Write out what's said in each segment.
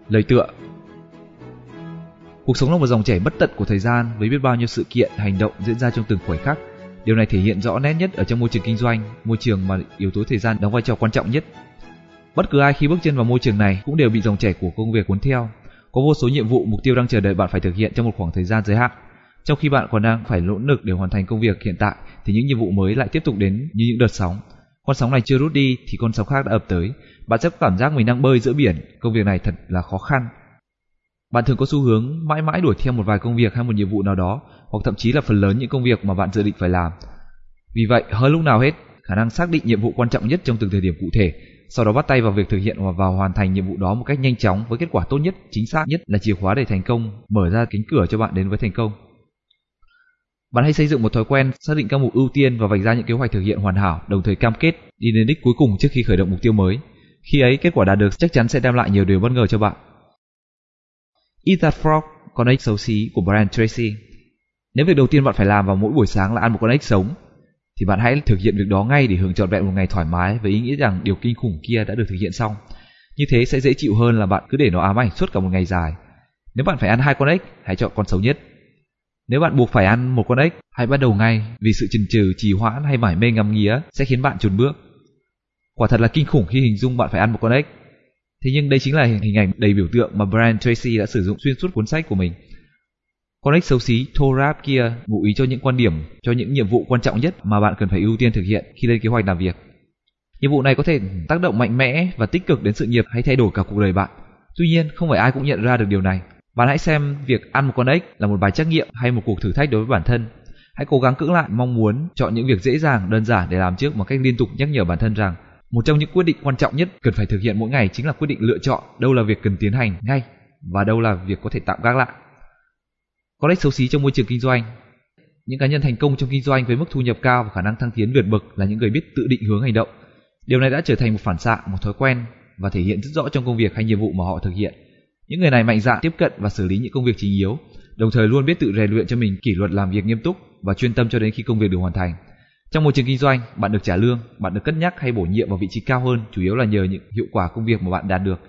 Lời tựa. Cuộc sống là một dòng chảy bất tận của thời gian với biết bao nhiêu sự kiện, hành động diễn ra trong từng khoảnh khắc. Điều này thể hiện rõ nét nhất ở trong môi trường kinh doanh, môi trường mà yếu tố thời gian đóng vai trò quan trọng nhất. Bất cứ ai khi bước chân vào môi trường này cũng đều bị dòng chảy của công việc cuốn theo. Có vô số nhiệm vụ, mục tiêu đang chờ đợi bạn phải thực hiện trong một khoảng thời gian giới hạn. Trong khi bạn còn đang phải nỗ lực để hoàn thành công việc hiện tại, thì những nhiệm vụ mới lại tiếp tục đến như những đợt sóng. Con sóng này chưa rút đi thì con sóng khác đã ập tới. Bạn sẽ có cảm giác mình đang bơi giữa biển. Công việc này thật là khó khăn. Bạn thường có xu hướng mãi mãi đuổi theo một vài công việc hay một nhiệm vụ nào đó, hoặc thậm chí là phần lớn những công việc mà bạn dự định phải làm. Vì vậy, hơn lúc nào hết, khả năng xác định nhiệm vụ quan trọng nhất trong từng thời điểm cụ thể, sau đó bắt tay vào việc thực hiện và vào hoàn thành nhiệm vụ đó một cách nhanh chóng với kết quả tốt nhất, chính xác nhất là chìa khóa để thành công, mở ra cánh cửa cho bạn đến với thành công. Bạn hãy xây dựng một thói quen xác định các mục ưu tiên và vạch ra những kế hoạch thực hiện hoàn hảo, đồng thời cam kết đi đến đích cuối cùng trước khi khởi động mục tiêu mới. Khi ấy, kết quả đạt được chắc chắn sẽ đem lại nhiều điều bất ngờ cho bạn. Eat That Frog, con ếch xấu xí của Brian Tracy. Nếu việc đầu tiên bạn phải làm vào mỗi buổi sáng là ăn một con ếch sống, thì bạn hãy thực hiện việc đó ngay để hưởng trọn vẹn một ngày thoải mái với ý nghĩ rằng điều kinh khủng kia đã được thực hiện xong. Như thế sẽ dễ chịu hơn là bạn cứ để nó ám ảnh suốt cả một ngày dài. Nếu bạn phải ăn 2 con ếch, hãy chọn con xấu nhất. Nếu bạn buộc phải ăn một con ếch, hãy bắt đầu ngay, vì sự chần chừ, trì hoãn hay mải mê ngắm nghía sẽ khiến bạn chùn bước. Quả thật là kinh khủng khi hình dung bạn phải ăn một con ếch. Thế nhưng đây chính là hình ảnh đầy biểu tượng mà Brian Tracy đã sử dụng xuyên suốt cuốn sách của mình. Con ếch xấu xí Thorab kia ngụ ý cho những quan điểm, cho những nhiệm vụ quan trọng nhất mà bạn cần phải ưu tiên thực hiện khi lên kế hoạch làm việc. Nhiệm vụ này có thể tác động mạnh mẽ và tích cực đến sự nghiệp hay thay đổi cả cuộc đời bạn. Tuy nhiên, không phải ai cũng nhận ra được điều này. Bạn hãy xem việc ăn một con ếch là một bài trắc nghiệm hay một cuộc thử thách đối với bản thân. Hãy cố gắng cưỡng lại mong muốn chọn những việc dễ dàng, đơn giản để làm trước một cách liên tục nhắc nhở bản thân rằng một trong những quyết định quan trọng nhất cần phải thực hiện mỗi ngày chính là quyết định lựa chọn đâu là việc cần tiến hành ngay và đâu là việc có thể tạm gác lại. Con ếch xấu xí trong môi trường kinh doanh. Những cá nhân thành công trong kinh doanh với mức thu nhập cao và khả năng thăng tiến vượt bậc là những người biết tự định hướng hành động. Điều này đã trở thành một phản xạ, một thói quen và thể hiện rất rõ trong công việc hay nhiệm vụ mà họ thực hiện. Những người này mạnh dạn tiếp cận và xử lý những công việc chính yếu, đồng thời luôn biết tự rèn luyện cho mình kỷ luật làm việc nghiêm túc và chuyên tâm cho đến khi công việc được hoàn thành. Trong môi trường kinh doanh, bạn được trả lương, bạn được cất nhắc hay bổ nhiệm vào vị trí cao hơn chủ yếu là nhờ những hiệu quả công việc mà bạn đạt được.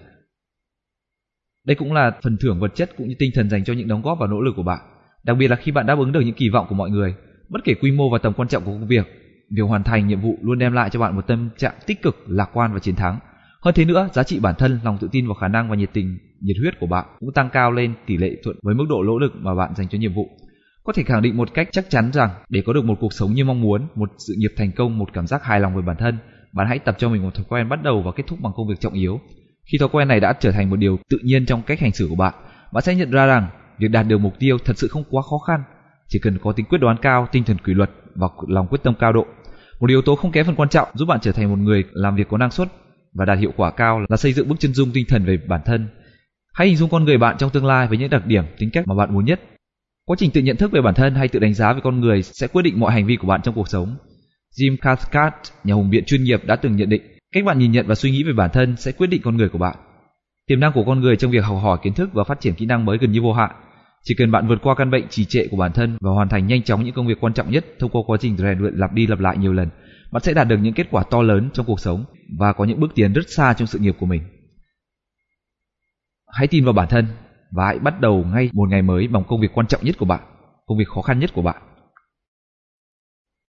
Đây cũng là phần thưởng vật chất cũng như tinh thần dành cho những đóng góp và nỗ lực của bạn, đặc biệt là khi bạn đáp ứng được những kỳ vọng của mọi người. Bất kể quy mô và tầm quan trọng của công việc, việc hoàn thành nhiệm vụ luôn đem lại cho bạn một tâm trạng tích cực, lạc quan và chiến thắng. Hơn thế nữa, giá trị bản thân, lòng tự tin vào khả năng và nhiệt huyết của bạn cũng tăng cao lên tỷ lệ thuận với mức độ nỗ lực mà bạn dành cho nhiệm vụ. Có thể khẳng định một cách chắc chắn rằng để có được một cuộc sống như mong muốn, một sự nghiệp thành công, một cảm giác hài lòng về bản thân, bạn hãy tập cho mình một thói quen bắt đầu và kết thúc bằng công việc trọng yếu. Khi thói quen này đã trở thành một điều tự nhiên trong cách hành xử của bạn, bạn sẽ nhận ra rằng việc đạt được mục tiêu thật sự không quá khó khăn, chỉ cần có tính quyết đoán cao, tinh thần kỷ luật và lòng quyết tâm cao độ. Một yếu tố không kém phần quan trọng giúp bạn trở thành một người làm việc có năng suất và đạt hiệu quả cao là xây dựng bức chân dung tinh thần về bản thân. Hãy hình dung con người bạn trong tương lai với những đặc điểm, tính cách mà bạn muốn nhất. Quá trình tự nhận thức về bản thân hay tự đánh giá về con người sẽ quyết định mọi hành vi của bạn trong cuộc sống. Jim Cathcart, nhà hùng biện chuyên nghiệp đã từng nhận định, cách bạn nhìn nhận và suy nghĩ về bản thân sẽ quyết định con người của bạn. Tiềm năng của con người trong việc học hỏi kiến thức và phát triển kỹ năng mới gần như vô hạn. Chỉ cần bạn vượt qua căn bệnh trì trệ của bản thân và hoàn thành nhanh chóng những công việc quan trọng nhất thông qua quá trình rèn luyện lặp đi lặp lại nhiều lần, bạn sẽ đạt được những kết quả to lớn trong cuộc sống và có những bước tiến rất xa trong sự nghiệp của mình. Hãy tin vào bản thân và hãy bắt đầu ngay một ngày mới bằng công việc quan trọng nhất của bạn, công việc khó khăn nhất của bạn.